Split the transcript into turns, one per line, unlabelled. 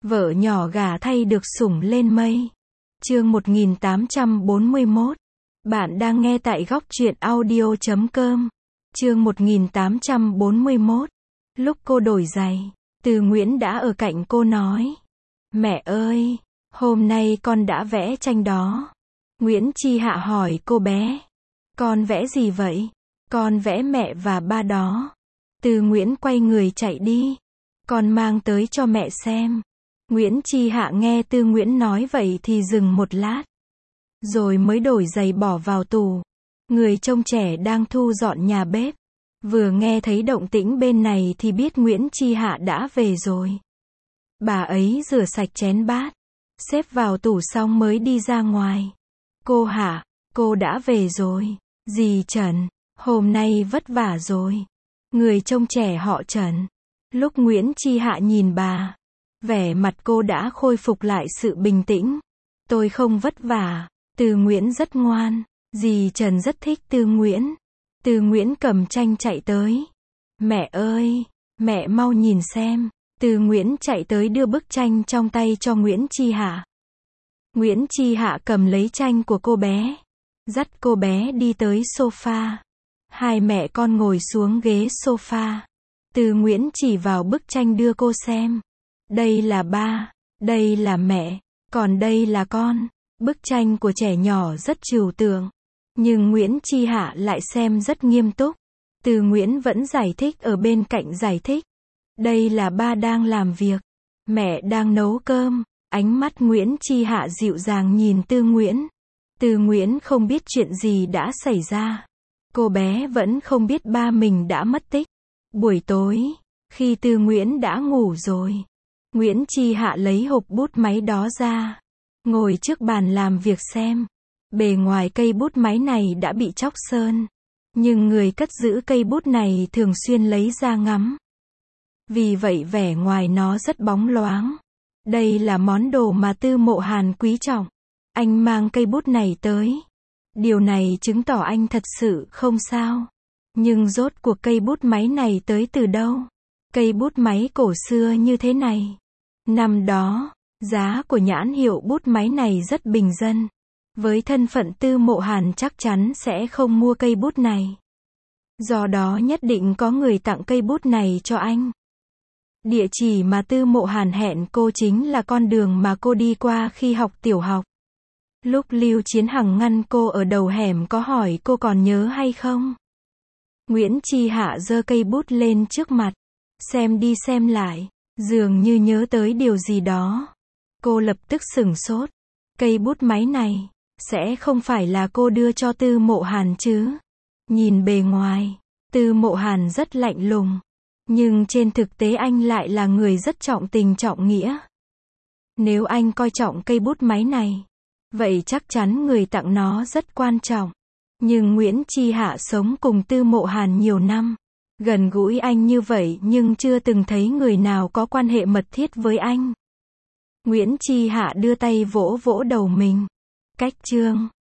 Vợ nhỏ gả thay được sủng lên mây. Chương 1841. Bạn đang nghe tại góc truyện audio.com. Chương 1841. Lúc cô đổi giày, Từ Nguyễn đã ở cạnh cô nói: "Mẹ ơi, hôm nay con đã vẽ tranh đó." Nguyễn Chi Hạ hỏi cô bé: "Con vẽ gì vậy?" "Con vẽ mẹ và ba đó." Từ Nguyễn quay người chạy đi: "Con mang tới cho mẹ xem." Nguyễn Chi Hạ nghe Tư Nguyễn nói vậy thì dừng một lát, rồi mới đổi giày bỏ vào tủ. Người trông trẻ đang thu dọn nhà bếp, vừa nghe thấy động tĩnh bên này thì biết Nguyễn Chi Hạ đã về rồi. Bà ấy rửa sạch chén bát, xếp vào tủ xong mới đi ra ngoài. "Cô Hạ, cô đã về rồi." "Dì Trần, hôm nay vất vả rồi." Người trông trẻ họ Trần. Lúc Nguyễn Chi Hạ nhìn bà, vẻ mặt cô đã khôi phục lại sự bình tĩnh. "Tôi không vất vả." Từ Nguyễn rất ngoan. Dì Trần rất thích Tư Nguyễn. Từ Nguyễn cầm tranh chạy tới. "Mẹ ơi, mẹ mau nhìn xem." Từ Nguyễn chạy tới đưa bức tranh trong tay cho Nguyễn Chi Hạ. Nguyễn Chi Hạ cầm lấy tranh của cô bé, dắt cô bé đi tới sofa. Hai mẹ con ngồi xuống ghế sofa. Từ Nguyễn chỉ vào bức tranh đưa cô xem. "Đây là ba, đây là mẹ, còn đây là con." Bức tranh của trẻ nhỏ rất trừu tượng, nhưng Nguyễn Chi Hạ lại xem rất nghiêm túc. Từ Nguyễn vẫn giải thích ở bên cạnh giải thích. "Đây là ba đang làm việc, mẹ đang nấu cơm." Ánh mắt Nguyễn Chi Hạ dịu dàng nhìn Tư Nguyễn. Tư Nguyễn không biết chuyện gì đã xảy ra. Cô bé vẫn không biết ba mình đã mất tích. Buổi tối, khi Tư Nguyễn đã ngủ rồi, Nguyễn Chi Hạ lấy hộp bút máy đó ra, ngồi trước bàn làm việc xem. Bề ngoài cây bút máy này đã bị chóc sơn, nhưng người cất giữ cây bút này thường xuyên lấy ra ngắm. Vì vậy vẻ ngoài nó rất bóng loáng. Đây là món đồ mà Tư Mộ Hàn quý trọng. Anh mang cây bút này tới. Điều này chứng tỏ anh thật sự không sao. Nhưng rốt cuộc cây bút máy này tới từ đâu? Cây bút máy cổ xưa như thế này. Năm đó, giá của nhãn hiệu bút máy này rất bình dân. Với thân phận Tư Mộ Hàn chắc chắn sẽ không mua cây bút này. Do đó nhất định có người tặng cây bút này cho anh. Địa chỉ mà Tư Mộ Hàn hẹn cô chính là con đường mà cô đi qua khi học tiểu học. Lúc Lưu Chiến Hằng ngăn cô ở đầu hẻm có hỏi cô còn nhớ hay không? Nguyễn Chi Hạ giơ cây bút lên trước mặt, xem đi xem lại, dường như nhớ tới điều gì đó. Cô lập tức sửng sốt. Cây bút máy này, sẽ không phải là cô đưa cho Tư Mộ Hàn chứ? Nhìn bề ngoài, Tư Mộ Hàn rất lạnh lùng. Nhưng trên thực tế anh lại là người rất trọng tình trọng nghĩa. Nếu anh coi trọng cây bút máy này, vậy chắc chắn người tặng nó rất quan trọng. Nhưng Nguyễn Chi Hạ sống cùng Tư Mộ Hàn nhiều năm, gần gũi anh như vậy nhưng chưa từng thấy người nào có quan hệ mật thiết với anh. Nguyễn Chi Hạ đưa tay vỗ vỗ đầu mình. Cách chương